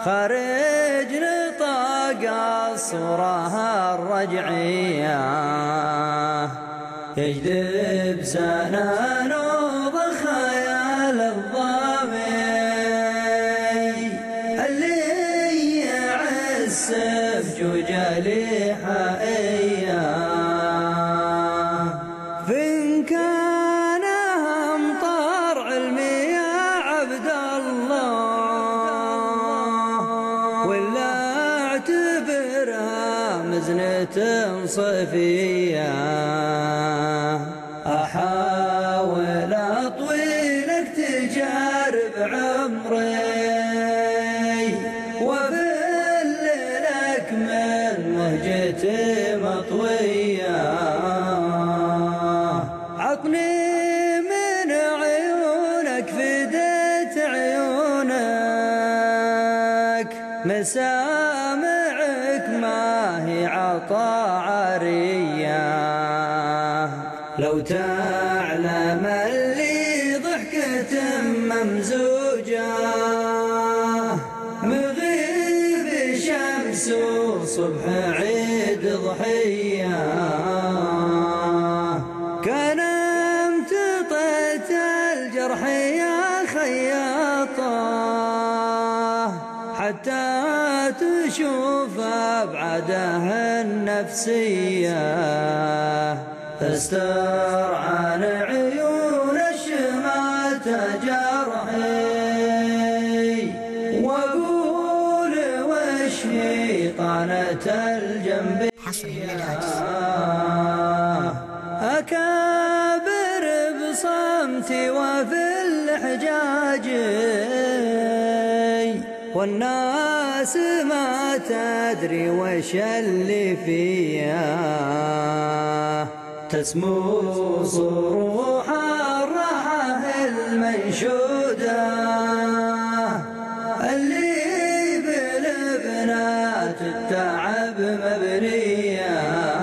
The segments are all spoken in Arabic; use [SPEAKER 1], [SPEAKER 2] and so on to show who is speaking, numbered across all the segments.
[SPEAKER 1] خارج نطاق الصورة الرجعية يجذب سنان وخيال الظامي اللي يعس بجوج لحائية فإن كان أمطار علمي يا عبد الله ولا اعتبرها مزنة صفية أحاول أطوي لك تجارب عمري وأفل لك من مهجتي مطوية عطني من عيونك فديت عيونك مسامعك ما هي عطا عرية لو تعلم اللي ضحكة ممزوجة مغيب شمس وصبح عيد ضحية كان امتطيت الجرح يا خياطة حتى تشوف أبعاده النفسية استر عن عيون الشماتة جرحي وقول وش هي طعنة الجنب أكابر بصمتي وفي الحجاج والناس ما تدري وش اللي فيها تسمو صروح الراحة المنشودة اللي بالبنات التعب مبنية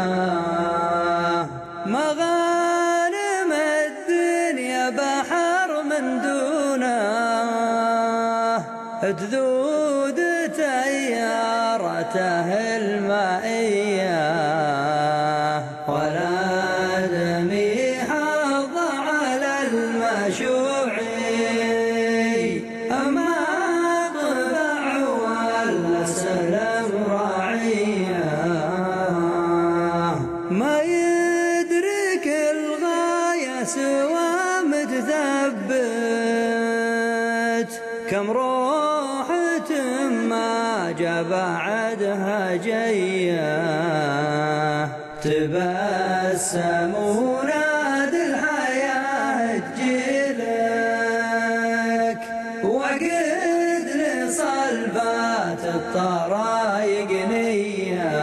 [SPEAKER 1] مغانم الدنيا بحر من دونه تذود تيارته المائية ولا دمي حظ على المشوعي أما طبع ولا سلم راعية ما يدرك الغاية سوى متثبت كم روح ما جا بعدها جية تبسم ونادي الحياة تجيلك وقد لصلبات الطرايق نية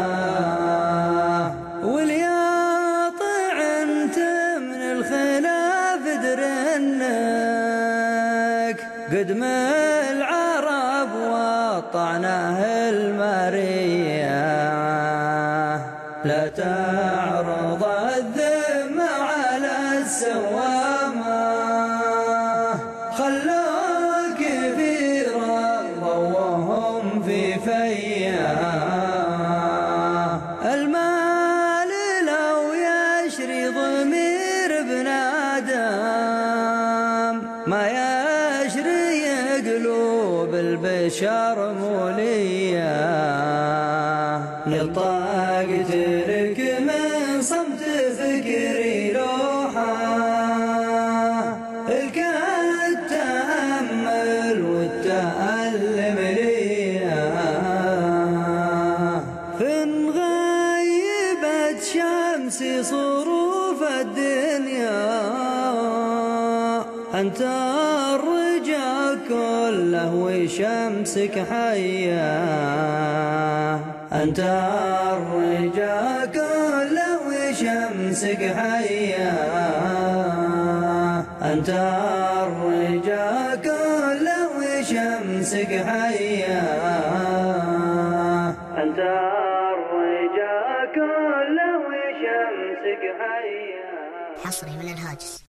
[SPEAKER 1] ولياطع انت من الخلاف درنك قدم العرب وطعنه المرية لا تعرض الذم على السوامة خلوك في رضا وهم في فيا المال لو يشري ضمير بنادم ما يشري قلوب البشر مولية نطقت لك من صمت فكري لوحة التأمل والتألم ليا فإن غيبت شمسي صروف الدنيا أنت الرجاء كله وشمسك حيا أنت الرجاء كله وشمسك حيا أنت الرجاء كله وشمسك حيا أنت الرجاء كله وشمسك حيا
[SPEAKER 2] حصري من الهاجس.